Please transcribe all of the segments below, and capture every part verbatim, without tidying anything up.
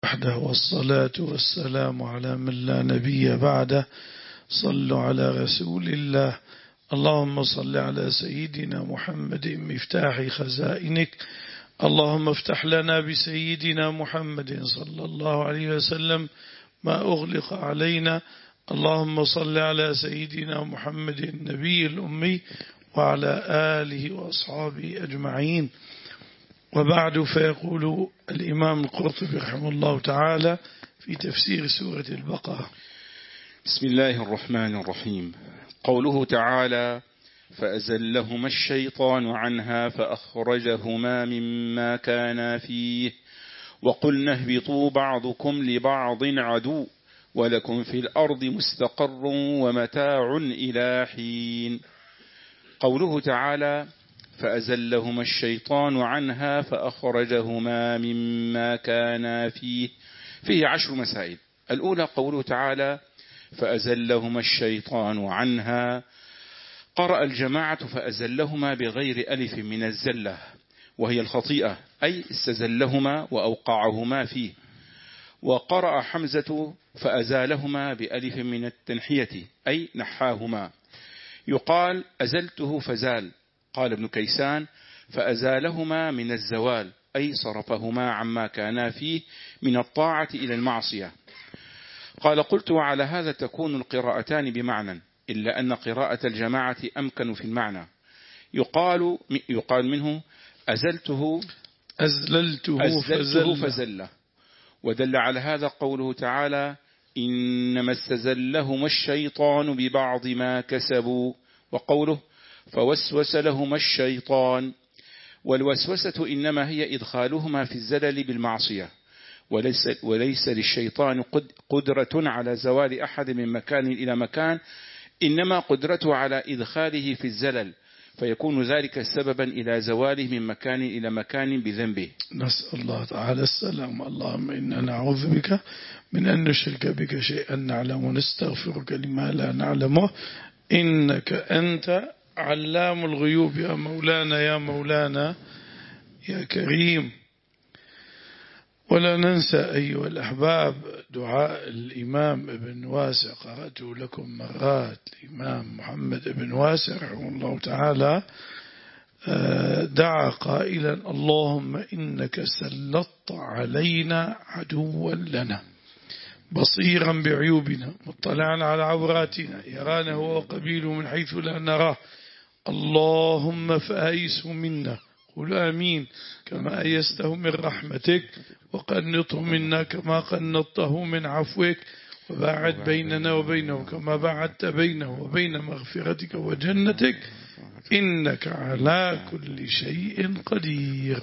وحده والصلاة والسلام على من لا نبي بعده. صلوا على رسول الله. اللهم صل على سيدنا محمد مفتاح خزائنك. اللهم افتح لنا بسيدنا محمد صلى الله عليه وسلم ما أغلق علينا. اللهم صل على سيدنا محمد النبي الأمي وعلى آله وأصحابه أجمعين. وبعد، فيقول الإمام القرطبي رحمه الله تعالى في تفسير سورة البقرة: بسم الله الرحمن الرحيم. قوله تعالى: فأزلهما الشيطان عنها فأخرجهما مما كانا فيه وقلنا اهبطوا بعضكم لبعض عدو ولكم في الأرض مستقر ومتاع إلى حين. قوله تعالى: فأزلهما الشيطان عنها فأخرجهما مما كانا فيه، فيه عشر مسائل. الأولى قوله تعالى: فأزلهما الشيطان عنها. قرأ الجماعة فأزلهما بغير ألف من الزلة، وهي الخطيئة، أي استزلهما وأوقعهما فيه. وقرأ حمزة فأزالهما بألف من التنحية، أي نحاهما. يقال أزلته فزال. قال ابن كيسان: فأزالهما من الزوال، أي صرفهما عما كانا فيه من الطاعة إلى المعصية. قال: قلت وعلى هذا تكون القراءتان بمعنى، إلا أن قراءة الجماعة أمكن في المعنى. يقال, يقال منه أزلته أزللته, أزلته فزل. فزل. ودل على هذا قوله تعالى: إنما استزلهما الشيطان ببعض ما كسبوا. وقوله: فوسوس لهما الشيطان. والوسوسة إنما هي إدخالهما في الزلل بالمعصية، وليس, وليس للشيطان قدرة على زوال أحد من مكان إلى مكان، إنما قدرته على إدخاله في الزلل، فيكون ذلك سببا إلى زواله من مكان إلى مكان بذنبه. نسأل الله تعالى السلام. اللهم إنا نعوذ بك من أن نشرك بك شيئا نعلم ونستغفرك لما لا نعلمه، إنك أنت علام الغيوب. يا مولانا يا مولانا يا كريم. ولا ننسى أيها الأحباب دعاء الإمام ابن واسع، قرأته لكم مرات. الإمام محمد ابن واسع رحمه الله تعالى دعا قائلا: اللهم إنك سلطت علينا عدوا لنا بصيرا بعيوبنا مطلعا على عوراتنا يرانا هو وقبيله من حيث لا نراه، اللهم فأيسه منا، قل آمين، كما أيسته من رحمتك، وقنطه منا كما قنطته من عفوك، وباعد بيننا وبينه كما باعدت بينه وبين مغفرتك وجنتك، إنك على كل شيء قدير.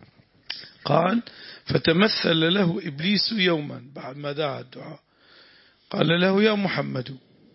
قال: فتمثل له إبليس يوما بعد ما دعا الدعاء، قال له: يا محمد،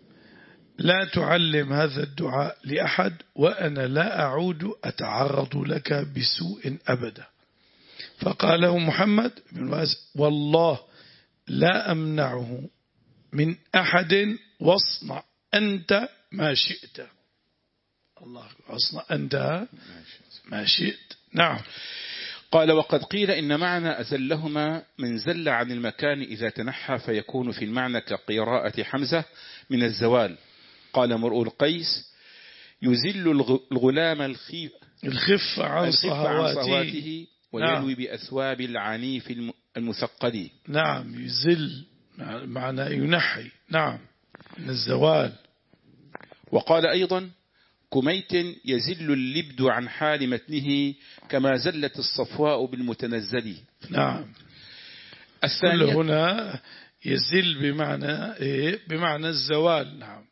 لا تعلم هذا الدعاء لأحد، وأنا لا أعود أتعرض لك بسوء أبدا. فقال له محمد بن واسع: والله لا أمنعه من أحد، واصنع أنت ما شئت. الله، واصنع أنت ما شئت. نعم. قال: وقد قيل إن معنى أزلهما من زل عن المكان إذا تنحى، فيكون في المعنى كقراءة حمزة من الزوال. قال مرء القيس: يزل الغلام الخيف الخف عن صهواته ويلوي نعم. بأثواب العنيف المثقل. نعم، يزل معنى ينحي، نعم، من الزوال. وقال أيضا: كميت يزل اللبد عن حال متنه كما زلت الصفواء بالمتنزل. نعم. الثانية هنا يزل بمعنى إيه؟ بمعنى الزوال. نعم.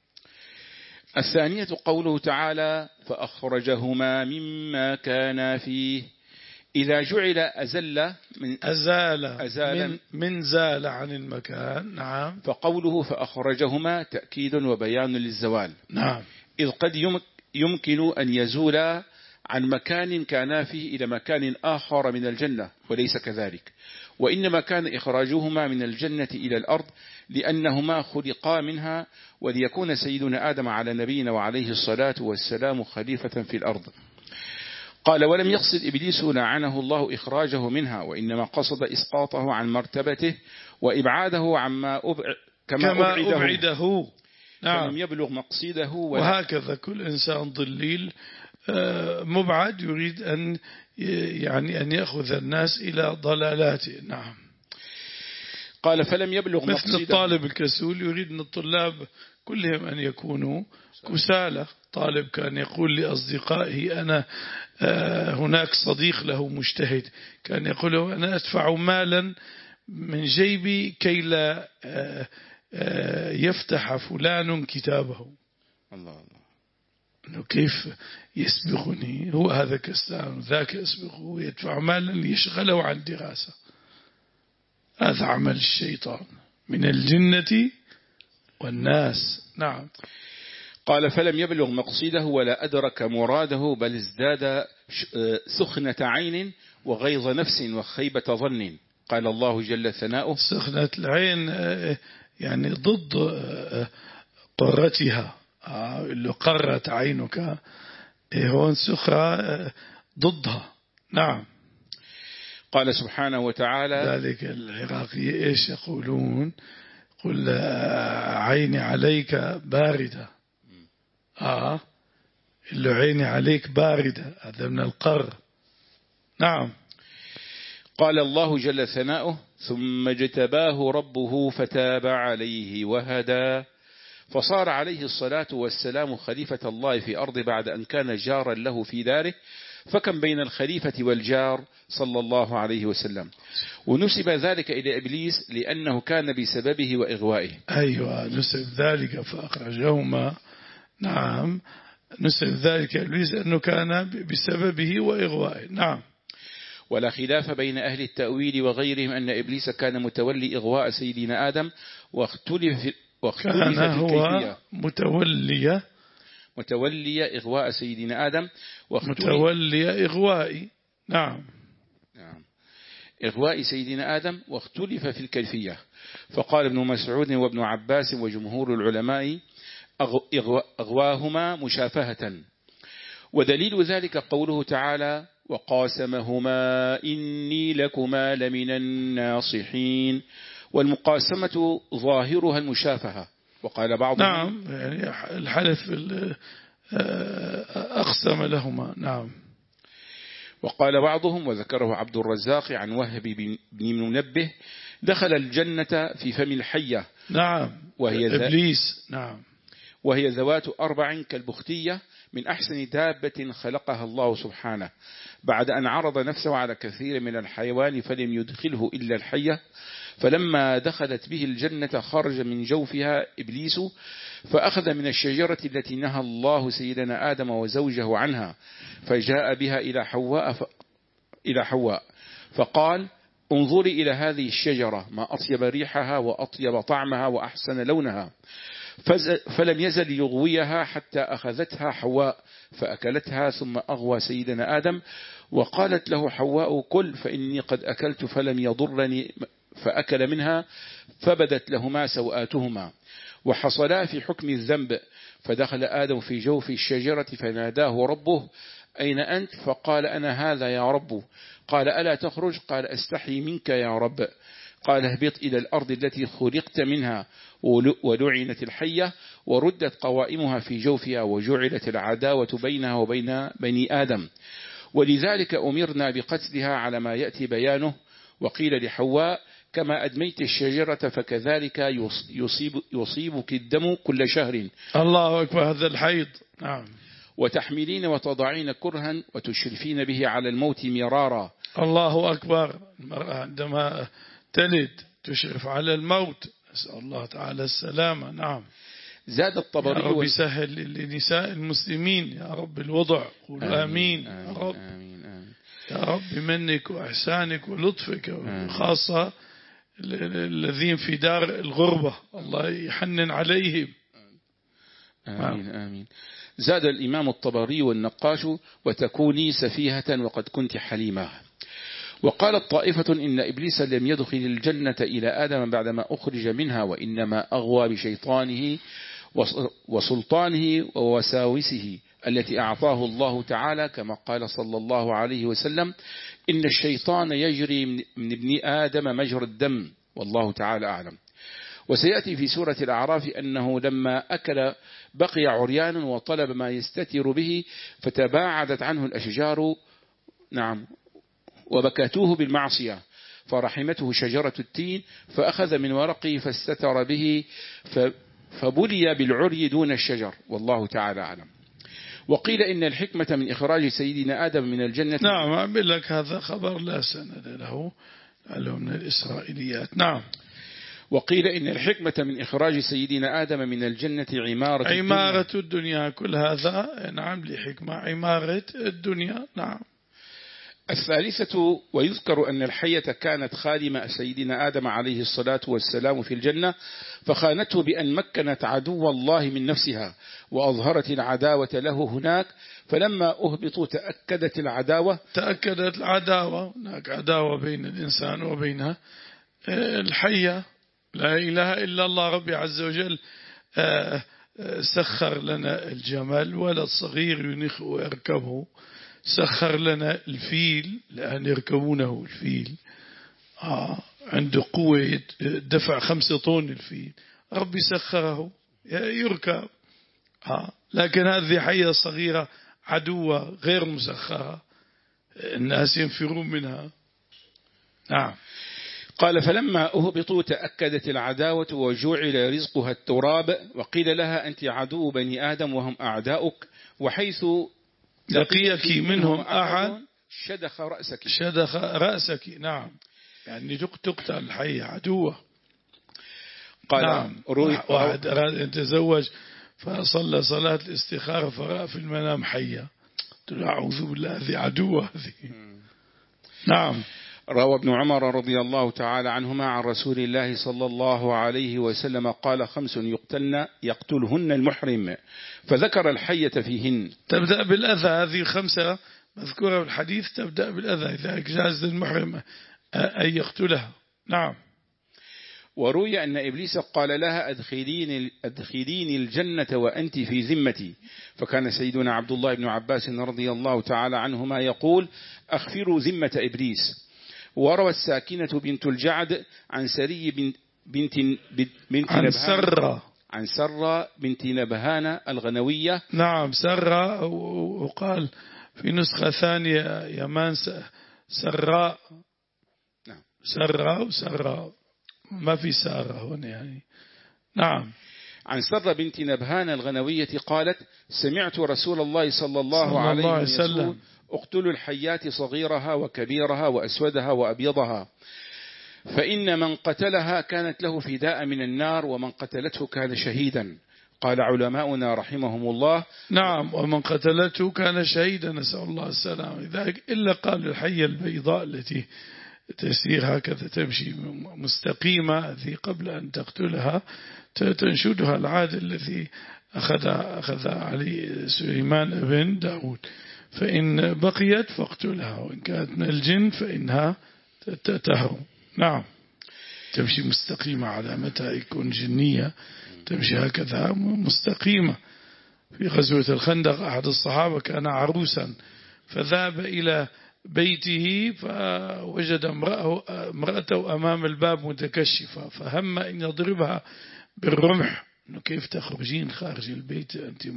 الثانية قوله تعالى: فأخرجهما مما كانا فيه. إذا جعل أزل من أزال, أزال من, من زال عن المكان. نعم. فقوله فأخرجهما تأكيد وبيان للزوال. نعم. إذ قد يمكن أن يزولا عن مكان كانا فيه إلى مكان آخر من الجنة، وليس كذلك، وإنما كان إخراجهما من الجنة إلى الأرض لأنهما خلقا منها، وليكون سيدنا آدم على نبينا وعليه الصلاة والسلام خليفة في الأرض. قال ولم يقصد إبليس لعنه الله إخراجه منها، وإنما قصد إسقاطه عن مرتبته وإبعاده عما أبع... كما, كما أبعده, أبعده. نعم. فلم يبلغ مقصده. وهكذا كل إنسان ضليل مبعد يريد أن يعني أن يأخذ الناس إلى ضلالاته. نعم. قال فلم يبلغ مثل مقصده. الطالب الكسول يريد من الطلاب كلهم أن يكونوا كسالى. طالب كان يقول لأصدقائه أنا هناك صديق له مجتهد، كان يقول له أنا أدفع مالا من جيبي كي لا يفتح فلان كتابه. الله الله. أنه كيف يسبقني، هو هذا كسلان ذاك يسبقه ويدفع مالا ليشغله عن دراسة. هذا عمل الشيطان من الجنة والناس. نعم. قال فلم يبلغ مقصده ولا أدرك مراده، بل ازداد سخنة عين وغيظ نفس وخيبة ظن. قال الله جل ثناؤه سخنة العين يعني ضد قرتها، اللي قرت عينك هون سخرة ضدها. نعم. قال سبحانه وتعالى ذلك العراقي إيش يقولون؟ قل عيني عليك باردة. آه اللي عيني عليك باردة هذا من القر. نعم. قال الله جل ثناؤه ثم اجتباه ربه فتاب عليه وهدى، فصار عليه الصلاة والسلام خليفة الله في أرض بعد أن كان جارا له في داره، فكم بين الخليفة والجار صلى الله عليه وسلم. ونسب ذلك إلى إبليس لأنه كان بسببه وإغوائه. أيوة نسب ذلك فأخرجهما. نعم نسب ذلك إبليس أنه كان بسببه وإغوائه. نعم. ولا خلاف بين أهل التأويل وغيرهم أن إبليس كان متولي إغواء سيدنا آدم، واختلف في كان في هو متولي متولي إغواء سيدنا آدم متولي إغواء. نعم. نعم إغواء سيدنا آدم، واختلف في الكيفية. فقال ابن مسعود وابن عباس وجمهور العلماء أغواهما مشافهة، ودليل ذلك قوله تعالى وقاسمهما إني لكما لمن الناصحين، والمقاسمة ظاهرها المشافهة. وقال بعضهم نعم يعني الحلف أقسم لهما. نعم. وقال بعضهم وذكره عبد الرزاق عن وهب بن منبه دخل الجنة في فم الحية. نعم وهي إبليس. نعم. وهي ذوات أربع كالبختية من أحسن دابة خلقها الله سبحانه، بعد أن عرض نفسه على كثير من الحيوان فلم يدخله إلا الحية. فلما دخلت به الجنة خرج من جوفها إبليس فأخذ من الشجرة التي نهى الله سيدنا آدم وزوجه عنها، فجاء بها إلى حواء ف... إلى حواء فقال انظري إلى هذه الشجرة ما أطيب ريحها وأطيب طعمها وأحسن لونها. فلم يزل يغويها حتى أخذتها حواء فأكلتها، ثم أغوى سيدنا آدم وقالت له حواء كل فإني قد أكلت فلم يضرني، فأكل منها فبدت لهما سوآتهما وحصلا في حكم الذنب. فدخل آدم في جوف الشجرة فناداه ربه أين أنت؟ فقال أنا هذا يا رب. قال ألا تخرج؟ قال أستحي منك يا رب. قال اهبط إلى الأرض التي خلقت منها، ولعنت الحية وردت قوائمها في جوفها وجعلت العداوة بينها وبين بني آدم، ولذلك أمرنا بقتلها على ما يأتي بيانه. وقيل لحواء كما أدميت الشجرة فكذلك يصيب يصيبك الدم كل شهر. الله أكبر. هذا الحيض. نعم. وتحملين وتضعين كرها وتشرفين به على الموت مرارا. الله أكبر. المرأة عندما تلد تشرف على الموت، نسأل الله تعالى السلامة. نعم. زاد الطبري يا رب سهل لنساء المسلمين يا رب الوضع. قولوا آمين, آمين يا رب. آمين آمين. يا رب منك وإحسانك ولطفك، خاصة الذين في دار الغربة الله يحنن عليهم. آمين آمين. زاد الإمام الطبري والنقاش وتكوني سفيهة وقد كنت حليمة. وقال الطائفة إن إبليس لم يدخل الجنة إلى آدم بعدما أخرج منها، وإنما أغوى بشيطانه وسلطانه ووساوسه التي أعطاه الله تعالى، كما قال صلى الله عليه وسلم: إن الشيطان يجري من ابن آدم مجرى الدم، والله تعالى أعلم. وسيأتي في سورة الأعراف أنه لما أكل بقي عريان وطلب ما يستتر به فتباعدت عنه الأشجار، نعم، وبكتوه بالمعصية، فرحمته شجرة التين فأخذ من ورقه فاستتر به فبلي بالعري دون الشجر، والله تعالى أعلم. وقيل إن الحكمة من إخراج سيدنا آدم من الجنة، نعم، أقول لك هذا خبر لا سند له، له من الإسرائيليات. نعم. وقيل إن الحكمة من إخراج سيدنا آدم من الجنة عمارة عمارة الدنيا, الدنيا كل هذا نعم لحكمة عمارة الدنيا. نعم. الثالثة: ويذكر أن الحية كانت خادمة سيدنا آدم عليه الصلاة والسلام في الجنة، فخانته بأن مكنت عدو الله من نفسها وأظهرت العداوة له هناك، فلما أهبطوا تأكدت العداوة تأكدت العداوة هناك عداوة بين الإنسان وبينها الحية. لا إله إلا الله. ربي عز وجل سخر لنا الجمل، ولد صغير ينخ ويركبه، سخر لنا الفيل لأن يركبونه. الفيل آه عنده قوة دفع خمسة طن، الفيل ربي سخره يركب. آه لكن هذه حية صغيرة عدوة غير مسخرة، الناس ينفرون منها. نعم. قال: فلما أهبطوا تأكدت العداوة وجعل رزقها التراب، وقيل لها: أنت عدو بني آدم وهم أعداؤك، وحيث لقيك منهم أحد شدخ رأسك شدخ رأسك. نعم، يعني تقتل الحية عدوة. قال: نعم. واحد أراد أن يتزوج فصلى صلاة الاستخارة فرأى في المنام حية، قلت له أعوذ بالله، هذه عدوة هذه. نعم. روى ابن عمر رضي الله تعالى عنهما عن رسول الله صلى الله عليه وسلم قال: خمس يقتلن يقتلهن المحرم، فذكر الحية فيهن. تبدأ بالأذى، هذه خمسة مذكورة في الحديث، تبدأ بالأذى إذا جاز للمحرم أن يقتلها. نعم. وروي أن إبليس قال لها: أدخليني, أدخليني الجنة وأنت في ذمتي، فكان سيدنا عبد الله بن عباس رضي الله تعالى عنهما يقول: أخفروا ذمة إبليس. وروى الساكنة بنت الجعد عن سري بنت, بنت, بنت عن نبهان سرة عن سرة بنت نبهان الغنوية. نعم، سرة، وقال في نسخة ثانية يمان سراء. نعم، سراء وسراء، ما في سارة هنا يعني. نعم. عن سرة بنت نبهان الغنوية قالت: سمعت رسول الله صلى الله صلى عليه الله وسلم: اقتلوا الحيات صغيرها وكبيرها وأسودها وأبيضها، فإن من قتلها كانت له فداء من النار، ومن قتلته كان شهيدا. قال علماؤنا رحمهم الله: نعم، ومن قتلته كان شهيدا، نسأل الله السلام. لذلك إلا قال الحية البيضاء التي تسير هكذا تمشي مستقيمة، هذه قبل أن تقتلها تنشدها العادل الذي أخذ أخذ علي سليمان بن داود، فإن بقيت فاقتلها، وإن كانت من الجن فإنها تهرب. نعم، تمشي مستقيمة، على متى يكون جنية تمشي هكذا مستقيمة. في غزوة الخندق أحد الصحابة كان عروسا، فذهب إلى بيته فوجد امرأته أمام الباب متكشفة، فهم أن يضربها بالرمح، إنه كيف تخرجين خارج البيت أنت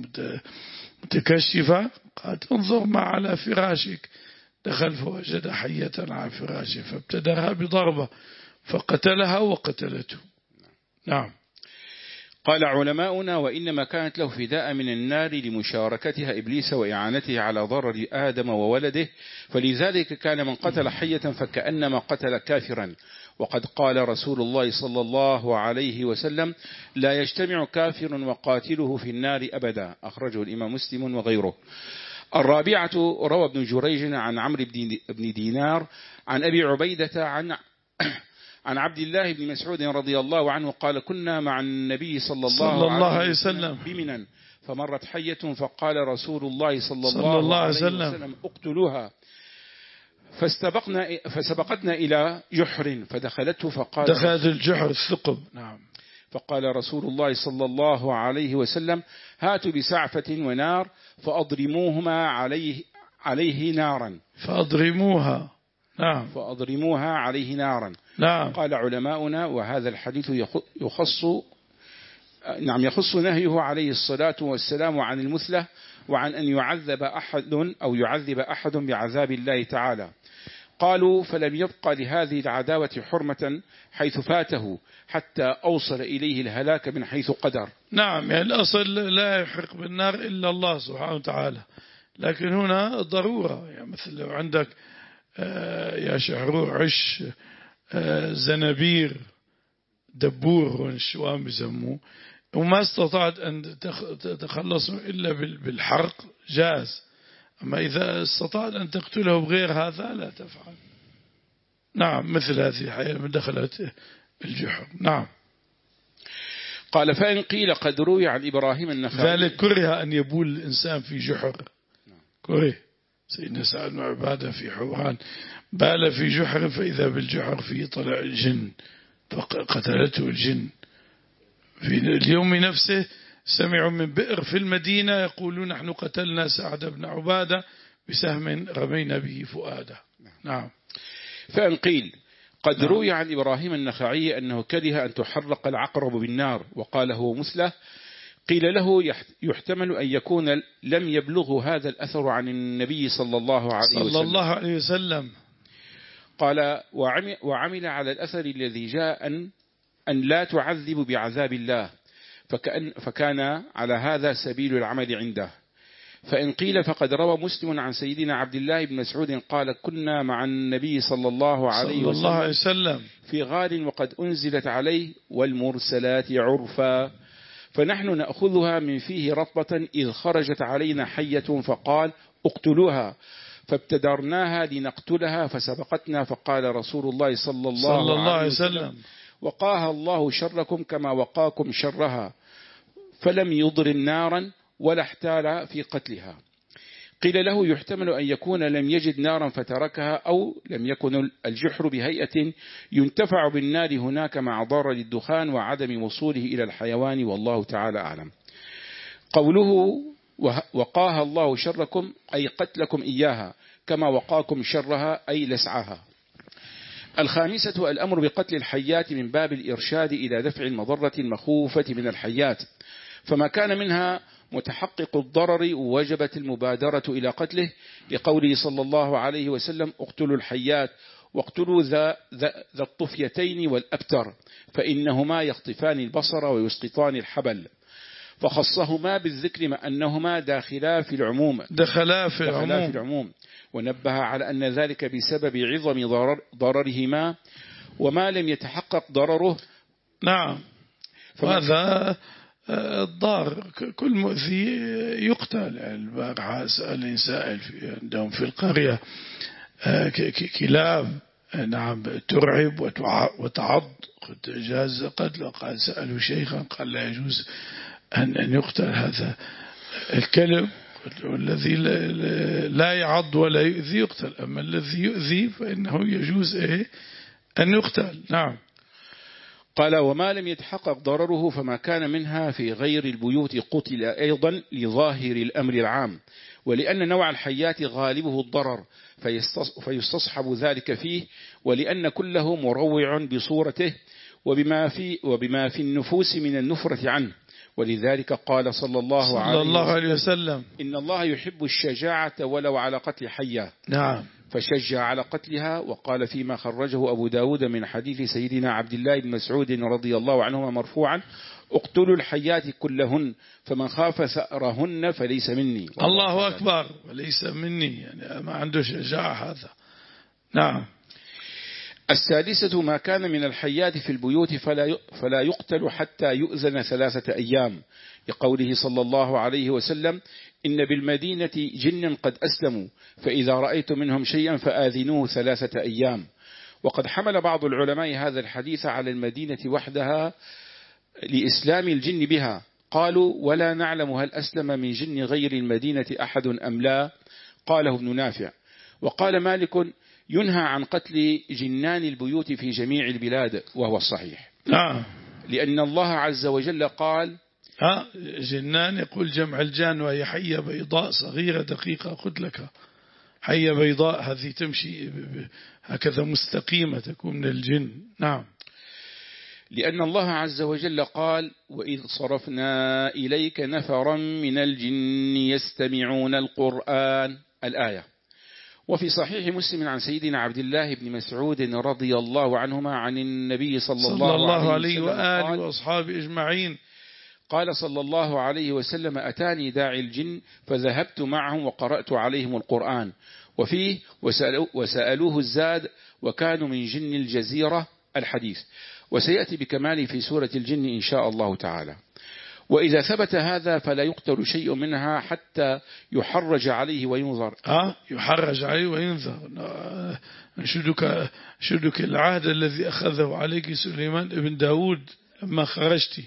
متكشفة؟ قالت: انظر ما على فراشك. دخل فوجد حية على فراشه فابتدرها بضربة فقتلها وقتلته. نعم. قال علماؤنا: وإنما كانت له فداء من النار لمشاركتها إبليس وإعانته على ضرر آدم وولده، فلذلك كان من قتل حية فكأنما قتل كافرا. وقد قال رسول الله صلى الله عليه وسلم: لا يجتمع كافر وقاتله في النار أبدا، أخرجه الإمام مسلم وغيره. الرابعة: روى ابن جريج عن عمرو بن دينار عن أبي عبيدة عن عن عبد الله بن مسعود رضي الله عنه قال: كنا مع النبي صلى الله, صلى الله عليه وسلم بمنى، فمرت حية فقال رسول الله صلى, صلى الله, الله عليه وسلم, وسلم: اقتلوها. فاستبقنا فسبقتنا إلى جحر فدخلته فقال: دخلت الجحر الثقب. نعم. فقال رسول الله صلى الله عليه وسلم هاتوا بسعفة ونار فأضرموهما عليه, عليه نارا فأضرموها نعم فأضرموها عليه نارا نعم. قال علماؤنا وهذا الحديث يخص نعم يخص نهيه عليه الصلاة والسلام عن المثلة وعن أن يعذب أحد أو يعذب أحد بعذاب الله تعالى. قالوا فلم يبقى لهذه العداوة حرمة حيث فاته حتى أوصل إليه الهلاك من حيث قدر. نعم يعني الأصل لا يحرق بالنار إلا الله سبحانه وتعالى، لكن هنا ضرورة يعني مثل لو عندك يا شحرور عش زنبير دبور ونشوان بيسموه وما استطعت أن تتخلص إلا بالحرق جاز، أما إذا استطعت أن تقتله بغير هذا لا تفعل. نعم مثل هذه الحياة من دخلت الجحر. نعم. قال فإن قيل قد روي عن إبراهيم النخعي ذلك كره أن يبول الإنسان في جحر، كره. سيدنا سعد بن عبادة في حوران بال في جحر فإذا بالجحر فيه طلع الجن فقتلته الجن. في اليوم نفسه سمعوا من بئر في المدينة يقولون نحن قتلنا سعد بن عبادة بسهم رمينا به فؤاده. نعم. فإن قيل قد روي عن إبراهيم النخعي أنه كره أن تحرق العقرب بالنار وقال هو مثله، قيل له يحتمل أن يكون لم يبلغ هذا الأثر عن النبي صلى الله عليه وسلم, صلى الله عليه وسلم. قال وعمل على الأثر الذي جاء أن, أن لا تعذب بعذاب الله، فكأن فكان على هذا سبيل العمل عنده. فإن قيل فقد روى مسلم عن سيدنا عبد الله بن مسعود قال كنا مع النبي صلى الله عليه صلى الله عليه وسلم في غار وقد أنزلت عليه والمرسلات عرفا، فنحن نأخذها من فيه رطبة إذ خرجت علينا حية فقال اقتلوها، فابتدرناها لنقتلها فسبقتنا فقال رسول الله صلى الله, صلى الله عليه وسلم وقاها الله شركم كما وقاكم شرها، فلم يضرم نارا ولا احتال في قتلها. قيل له يحتمل أن يكون لم يجد نارا فتركها أو لم يكن الجحر بهيئة ينتفع بالنار هناك مع ضرر الدخان وعدم وصوله إلى الحيوان والله تعالى أعلم. قوله وقاها الله شركم أي قتلكم إياها كما وقاكم شرها أي لسعها. الخامسة الأمر بقتل الحيات من باب الإرشاد إلى دفع المضرة المخوفة من الحيات، فما كان منها متحقق الضرر وجبت المبادرة إلى قتله، لقوله صلى الله عليه وسلم اقتلوا الحيات واقتلوا ذا, ذا, ذا الطفيتين والأبتر فإنهما يخطفان البصر ويسقطان الحبل، فخصهما بالذكر مع أنهما داخلا في العموم دخلا في العموم, دخلا في العموم ونبه على أن ذلك بسبب عظم ضرر ضررهما وما لم يتحقق ضرره. نعم. وهذا الضار كل مؤذي يقتل. البارحة سألني سائل في عندهم في القرية كلاب نعم ترعب وتعض قد جاز قتله، قال سألوا شيخا قال لا يجوز أن يقتل هذا الكلب، والذي لا يعض ولا يؤذي يقتل، أما الذي يؤذي فإنه يجوز إيه أن يقتل. نعم. قال وما لم يتحقق ضرره فما كان منها في غير البيوت قتل أيضا لظاهر الأمر العام، ولأن نوع الحيات غالبه الضرر فيستصحب ذلك فيه، ولأن كله مروع بصورته وبما في, وبما في النفوس من النفرة عنه، ولذلك قال صلى الله, صلى عليه, الله عليه وسلم إن الله يحب الشجاعة ولو على قتل حية. نعم. فشجع على قتلها. وقال فيما خرجه أبو داود من حديث سيدنا عبد الله بن مسعود رضي الله عنهما مرفوعا اقتلوا الحيات كلهن فمن خاف ثأرهن فليس مني. الله أكبر. وليس مني يعني ما عنده شجاعة هذا. نعم. السادسة ما كان من الحيات في البيوت فلا فلا يقتل حتى يؤذن ثلاثة أيام، لقوله صلى الله عليه وسلم إن بالمدينة جن قد أسلموا فإذا رأيت منهم شيئا فآذنوه ثلاثة أيام. وقد حمل بعض العلماء هذا الحديث على المدينة وحدها لإسلام الجن بها، قالوا ولا نعلم هل أسلم من جن غير المدينة أحد أم لا، قاله ابن نافع. وقال مالك ينهى عن قتل جنان البيوت في جميع البلاد وهو الصحيح. نعم. لأن الله عز وجل قال ها جنان يقول جمع الجان وهي حية بيضاء صغيرة دقيقة قلت لك حية بيضاء هذه تمشي هكذا مستقيمة تكون من الجن. نعم. لأن الله عز وجل قال وإذ صرفنا إليك نفرا من الجن يستمعون القرآن الآية. وفي صحيح مسلم عن سيدنا عبد الله بن مسعود رضي الله عنهما عن النبي صلى الله, صلى الله عليه وآله وأصحابه أجمعين قال صلى الله عليه وسلم أتاني داعي الجن فذهبت معهم وقرأت عليهم القرآن وفيه وسألوه الزاد وكانوا من جن الجزيرة الحديث، وسيأتي بكماله في سورة الجن إن شاء الله تعالى. وإذا ثبت هذا فلا يقتل شيء منها حتى يحرج عليه وينظر. آه يحرج عليه وينظر. شدك, شدك العهد الذي أخذه عليك سليمان ابن داود لما خرجت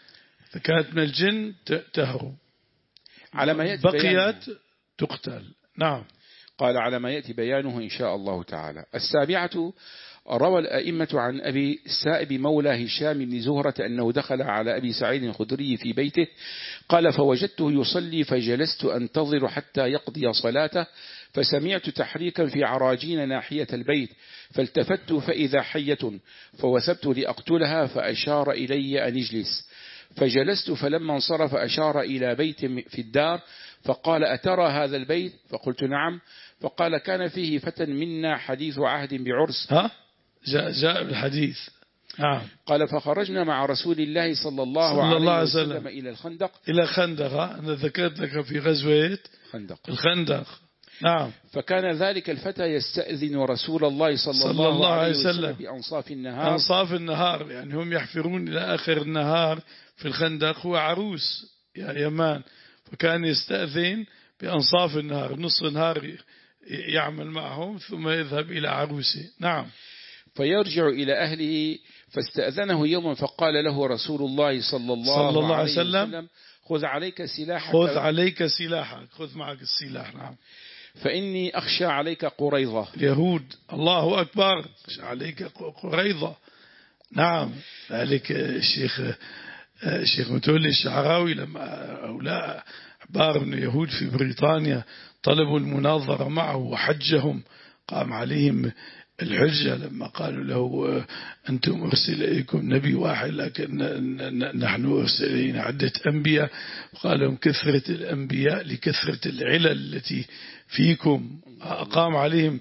فكانت من الجن تهرب على ما يأتي بقيت تقتل. نعم. قال على ما يأتي بيانه إن شاء الله تعالى. السابعة روى الأئمة عن أبي السائب مولى هشام بن زهرة أنه دخل على أبي سعيد الخدري في بيته قال فوجدته يصلي فجلست أنتظر حتى يقضي صلاته فسمعت تحريكا في عراجين ناحية البيت فالتفت فإذا حية فوثبت لأقتلها فأشار إلي أن اجلس فجلست فلما انصرف أشار إلى بيت في الدار فقال أترى هذا البيت فقلت نعم فقال كان فيه فتى منا حديث عهد بعرس. ها جاء, جاء بالحديث. نعم. قال فخرجنا مع رسول الله صلى الله, صلى الله عليه وسلم, وسلم إلى الخندق إلى خندق. أنا ذكرت لك في غزوة خندق. الخندق. نعم. فكان ذلك الفتى يستأذن رسول الله صلى, صلى الله, الله عليه وسلم بأنصاف النهار. أنصاف النهار يعني هم يحفرون إلى آخر النهار في الخندق. هو عروس يا يمان فكان يستأذن بأنصاف النهار نصف النهار يعمل معهم ثم يذهب إلى عروسه. نعم. فيرجع إلى أهله فاستأذنه يوما فقال له رسول الله صلى الله, صلى الله عليه وسلم, وسلم خذ عليك سلاحك خذ عليك سلاحك خذ معك السلاح. نعم. فإني أخشى عليك قريظة اليهود. الله أكبر. أخشى عليك قريظة. نعم. ذلك الشيخ الشيخ متولي الشعراوي لما هؤلاء أحبار من اليهود في بريطانيا طلبوا المناظرة معه وحجهم قام عليهم الحجة لما قالوا له أنتم أرسل إليكم نبي واحد لكن نحن أرسل إلينا عدة أنبياء قال لهم كثرة الأنبياء لكثرة العلل التي فيكم. أقام عليهم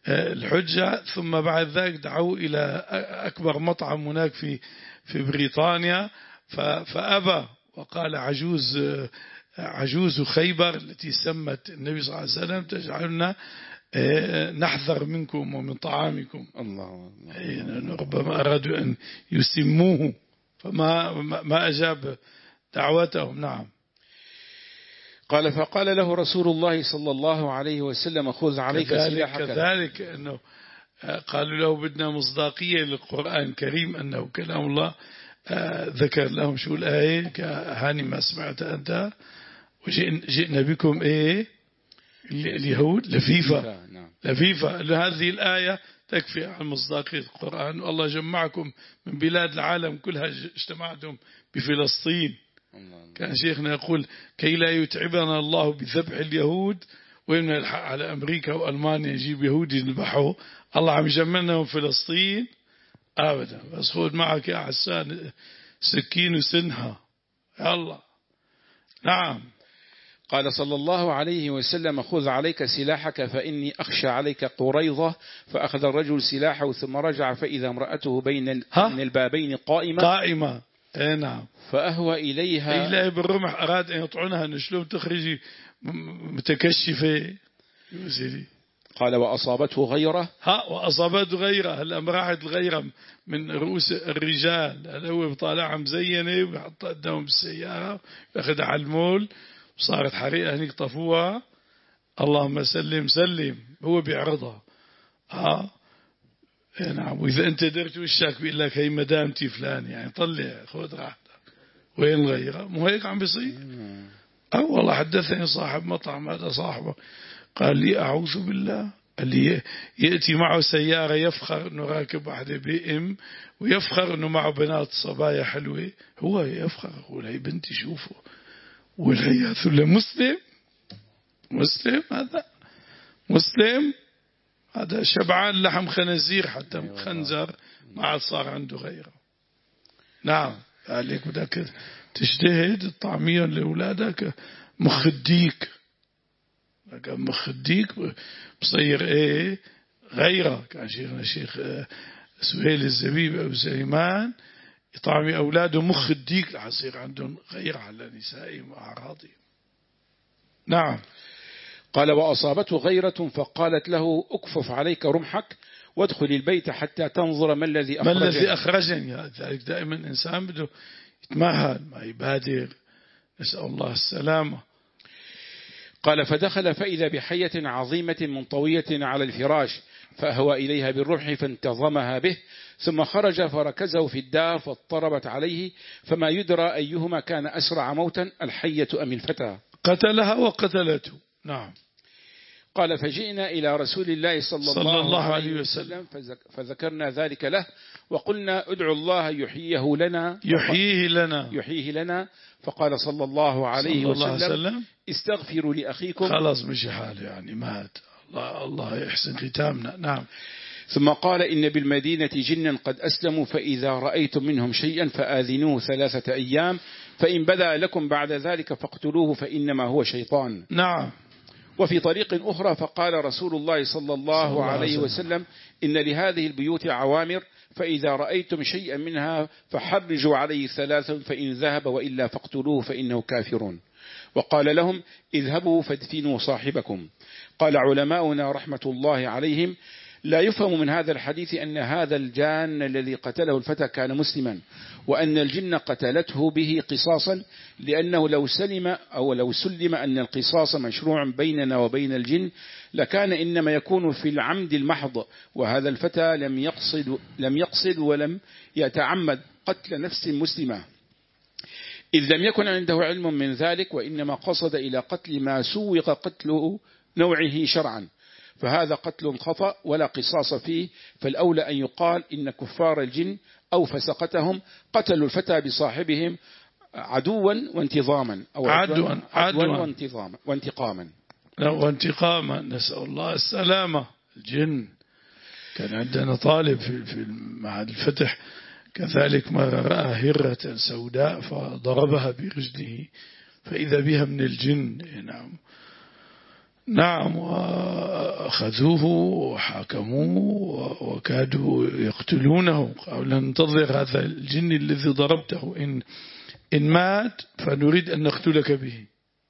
الحجة ثم بعد ذلك دعوا إلى أكبر مطعم هناك في في بريطانيا فأبى وقال عجوز عجوز خيبر التي سمت النبي صلى الله عليه وسلم تجعلنا نحذر منكم ومن طعامكم. الله, الله. ربما أرادوا أن يسموه فما ما أجاب دعوتهم. نعم. قال فقال له رسول الله صلى الله عليه وسلم خذ عليك سلاحك. كذلك أنه قالوا له بدنا مصداقية للقرآن الكريم أنه كلام الله. ذكر لهم شو الآية كهاني ما سمعت أنت وجئنا بكم إيه اليهود لفيفة. لفيفة. هذه الآية تكفي عن مصداقية القرآن. والله جمعكم من بلاد العالم كلها اجتمعتم بفلسطين. كان شيخنا يقول كي لا يتعبنا الله بذبح اليهود ويمنع الحق على أمريكا وألمانيا يجيب يهودي يذبحوه الله عم يجمعنا من فلسطين أبدا. بس خذ معك يا حسان سكين وسنها يلا. نعم. قال صلى الله عليه وسلم خذ عليك سلاحك فإني أخشى عليك قريظة. فأخذ الرجل سلاحه ثم رجع فإذا امرأته بين البابين قائمة قائمة. اي نعم. فأهوى إليها إليه بالرمح أراد أن يطعنها نشلوم تخرجي متكشفة يوزيلي. قال وأصابته غيره. ها وأصابته غيره. هلا راحت الغيرة من رؤوس الرجال. هلا هو بطالعها مزينة ويحطها قدامهم بالسيارة ويأخذها على المول وصارت حريقة هنيك طفوها. اللهم سلم سلم. هو بيعرضها. ها نعم. وإذا أنت درت وشك بيقول لك هي مدامتي فلان يعني طلع خذ راحتك. وين غيره مو هيك عم بيصير. أو والله حدثني صاحب مطعم هذا صاحبه قال لي أعوذ بالله اللي يأتي معه سيارة يفخر أنه راكب واحدة بي إم ويفخر أنه معه بنات صبايا حلوة، هو يفخر يقول هي بنتي شوفوا، والعياذ بالله مسلم مسلم هذا مسلم هذا شبعان لحم خنزير حتى خنزر ما عاد صار عنده غيره. نعم عليك بدك تجتهد الطعمية لأولادك مخ الديك، مخ الديك بصير ايه غيره. كان شيخنا الشيخ سهيل الزبيب أبو سليمان يطعمي أولاده مخ الديك لحصير عندهم غير على نسائهم وأعراضهم. نعم. قال وأصابته غيرة فقالت له أكفف عليك رمحك وادخل البيت حتى تنظر ما الذي أخرجني. ما الذي أخرجني ذلك دائما الإنسان بده يتمهل ما يبادر، نسأل الله السلامة. قال فدخل فإذا بحية عظيمة منطوية على الفراش فأهوى إليها بالرمح فانتظمها به، ثم خرج فركزه في الدار فاضطربت عليه، فما يدرى أيهما كان أسرع موتا الحية أم الفتى. قتلها وقتلته. نعم. قال فجئنا إلى رسول الله صلى, صلى الله, الله عليه عليه وسلم فذكرنا ذلك له وقلنا ادعوا الله يحييه لنا يحييه لنا يحييه لنا فقال صلى الله عليه صلى الله وسلم وسلم استغفروا لأخيكم. خلاص مشي حاله يعني مات، الله, الله يحسن ختامنا. نعم. ثم قال إن بالمدينة جنا قد أسلموا فإذا رأيتم منهم شيئا فآذنوه ثلاثة أيام فإن بدأ لكم بعد ذلك فاقتلوه فإنما هو شيطان. نعم. وفي طريق أخرى فقال رسول الله صلى الله عليه وسلم إن لهذه البيوت عوامر فإذا رأيتم شيئا منها فحرجوا عليه ثلاثا فإن ذهب وإلا فاقتلوه فإنه كافرون. وقال لهم اذهبوا فادفنوا صاحبكم. قال علماؤنا رحمة الله عليهم لا يفهم من هذا الحديث أن هذا الجان الذي قتله الفتى كان مسلما، وأن الجن قتلته به قصاصا، لأنه لو سلم أو لو سلم أن القصاص مشروع بيننا وبين الجن لكان إنما يكون في العمد المحض، وهذا الفتى لم يقصد لم يقصد ولم يتعمد قتل نفس مسلمة، إذ لم يكن عنده علم من ذلك، وإنما قصد إلى قتل ما سوق قتله نوعه شرعا، فهذا قتل خطأ ولا قصاص فيه، فالأولى أن يقال إن كفار الجن أو فسقتهم قتلوا الفتى بصاحبهم عدوا وانتظاما أو عدوا, عدوا وانتظاما وانتقاما وانتقاما نسأل الله السلامة. الجن كان عندنا طالب في, في معهد الفتح كذلك مرة رأى هرة سوداء فضربها برجله فإذا بها من الجن. نعم نعم. وأخذوه وحاكموه وكادوا يقتلونه، قالوا ننتظر هذا الجن الذي ضربته، إن, إن مات فنريد أن نقتلك به.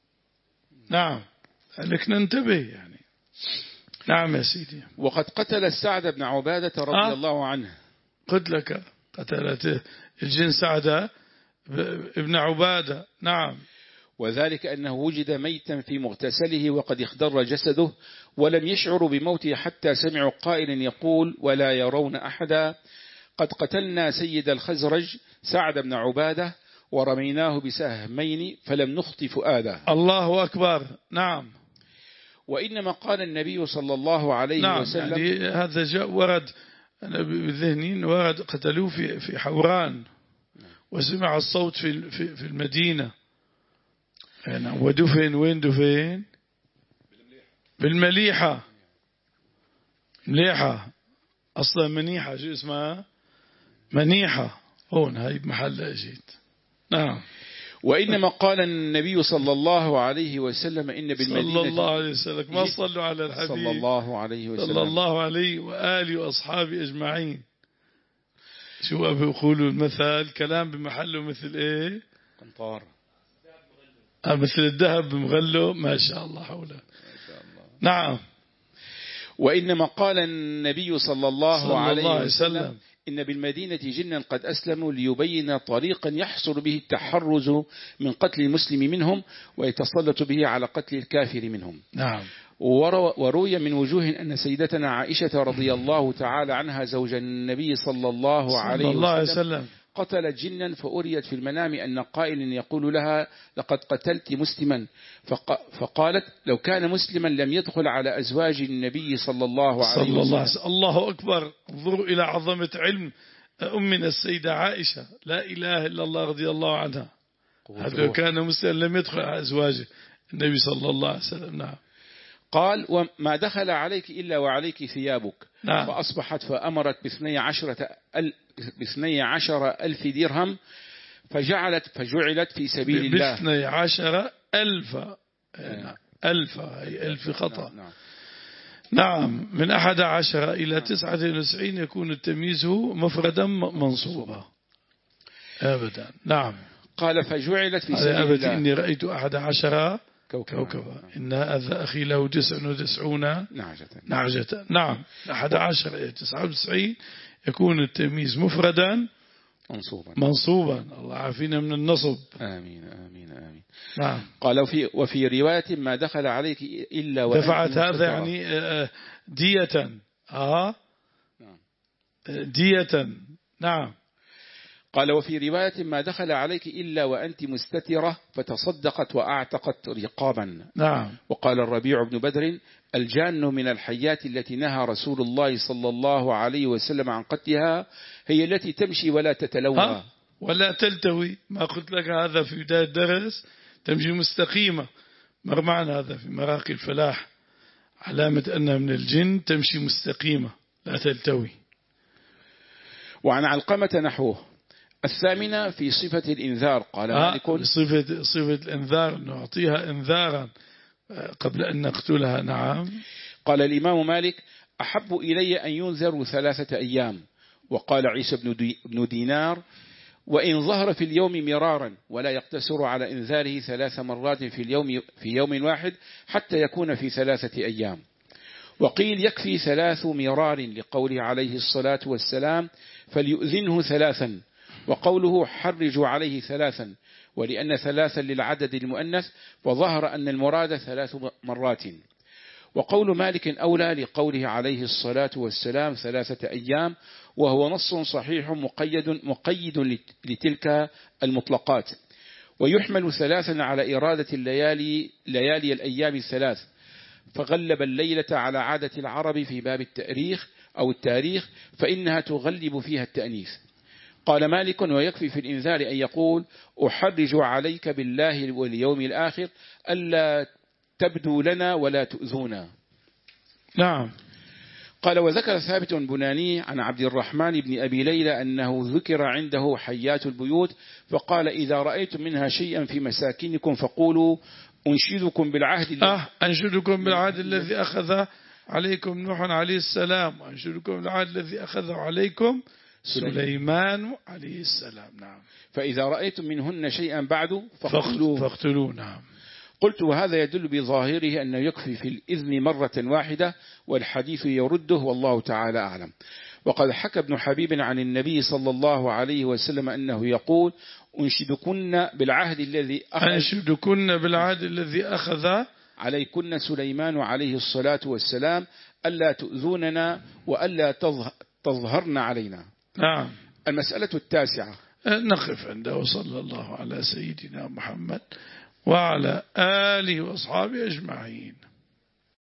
نعم لك ننتبه يعني. نعم يا سيدي. وقد قتل السعد بن عبادة رضي آه. الله عنه. قلت لك قتلت الجن سعد ابن عبادة. نعم. وذلك أنه وجد ميتا في مغتسله وقد اخضر جسده ولم يشعر بموته حتى سمعوا قائلا يقول ولا يرون أحدا قد قتلنا سيد الخزرج سعد بن عبادة ورميناه بسهمين فلم نخطئ فؤاده. الله أكبر. نعم. وإنما قال النبي صلى الله عليه نعم وسلم يعني هذا جاء ورد أنا بذهنين ورد قتلوه في في حوران وسمع الصوت في في في المدينة. نعم. ودفن وين دفن؟ بالمليحة. مليحة أصلا منيحة شو اسمها؟ منيحة هون هاي بمحل أجيت. نعم. وإنما قال النبي صلى الله عليه وسلم إن بالمدينة صلى الله عليه وسلم ما صلوا على الحبيب صلى الله عليه وسلم صلى الله عليه وآله وأصحابه أجمعين. شو أبي يقولوا المثل كلام بمحله مثل إيه؟ قنطار. آه مثل الذهب بمغله. ما شاء الله حوله. نعم. وإنما قال النبي صلى الله صلى عليه الله وسلم, وسلم إن بالمدينة جنا قد أسلموا ليبين طريقا يحصل به التحرز من قتل المسلم منهم ويتسلط به على قتل الكافر منهم. نعم. وروي من وجوه أن سيدتنا عائشة رضي الله تعالى عنها زوج النبي صلى الله عليه الله وسلم, وسلم قتل جنا فأريت في المنام أن قائل يقول لها لقد قتلت مسلما، فقالت لو كان مسلما لم يدخل على أزواج النبي صلى الله عليه صلى الله وسلم. الله أكبر. انظروا إلى عظمة علم أمنا السيدة عائشة، لا إله إلا الله رضي الله عنها. هذا كان مسلما لم يدخل على أزواجه النبي صلى الله عليه وسلم. نعم. قال وما دخل عليك إلا وعليك ثيابك. نعم. فأصبحت فأمرت باثني عشرة ال... باثني عشر ألف درهم فجعلت فجعلت في سبيل الله. باثني عشر ألف ألف أي ألف خطأ. نعم. نعم. نعم. من أحد عشر إلى تسعة وتسعين يكون التمييز مفردا منصوبا أبدا. نعم. قال فجعلت في سبيل أبدا الله. إني رأيت أحد عشر كوكبا, كوكبا. إن هذا أخي له تسع وتسعون نعجة. نعجة. نعم. أحد عشر إلى تسعة وتسعين يكون التمييز مفردا منصوبا منصوبا. الله عافينا من النصب. آمين آمين آمين. نعم. قال وفي, وفي رواية ما دخل عليك إلا وأنت دفعت هذا يعني دية آه دية. نعم. قال وفي رواية ما دخل عليك إلا وأنت مستترة فتصدقت وأعتقت رقابا. نعم. وقال الربيع بن بدر الجان من الحيات التي نهى رسول الله صلى الله عليه وسلم عن قتلها هي التي تمشي ولا تتلوى ولا تلتوي. ما قلت لك هذا في بداية الدرس، تمشي مستقيمة. مر معنا هذا في مراقي الفلاح، علامة أنها من الجن تمشي مستقيمة لا تلتوي. وعن علقمة نحوه. الثامنة في صفة الإنذار. قال آه مالك صفة, صفة الإنذار نعطيها إنذارا قبل أن نقتلها. نعم. قال الإمام مالك أحب إلي أن ينذر ثلاثة أيام. وقال عيسى بن دينار وإن ظهر في اليوم مرارا ولا يقتصر على إنذاره ثلاث مرات في اليوم في يوم واحد حتى يكون في ثلاثة أيام. وقيل يكفي ثلاث مرار لقوله عليه الصلاة والسلام فليؤذنه ثلاثا، وقوله حرجوا عليه ثلاثا، ولأن ثلاثا للعدد المؤنث فظهر أن المراد ثلاث مرات. وقول مالك أولى لقوله عليه الصلاة والسلام ثلاثة أيام، وهو نص صحيح مقيد, مقيد لتلك المطلقات. ويحمل ثلاثا على إرادة الليالي ليالي الأيام الثلاث، فغلب الليلة على عادة العرب في باب التاريخ أو التاريخ فإنها تغلب فيها التأنيث. قال مالك ويكفي في الإنذار أن يقول أحرج عليك بالله واليوم الآخر ألا تبدو لنا ولا تؤذونا. نعم. قال وذكر ثابت بناني عن عبد الرحمن بن أبي ليلى أنه ذكر عنده حيات البيوت فقال إذا رأيتم منها شيئا في مساكنكم فقولوا أنشدكم بالعهد آه أنشدكم بالعهد الذي أخذ عليكم نوح عليه السلام، وأنشدكم بالعهد الذي أخذ عليكم سليمان عليه السلام. نعم. فإذا رأيتم منهن شيئا بعد فاقتلوه فاقتلوه. نعم. قلت وهذا يدل بظاهره أنه يكفي في الإذن مرة واحدة، والحديث يرده والله تعالى أعلم. وقد حكى ابن حبيب عن النبي صلى الله عليه وسلم أنه يقول أنشدكن بالعهد الذي أخذ أنشدكن بالعهد الذي أخذ عليكن سليمان عليه الصلاة والسلام ألا تؤذوننا وألا تظهرن علينا. نعم. المسألة التاسعة. نقف عنده صلى الله على سيدنا محمد وعلى آله وأصحابه أجمعين.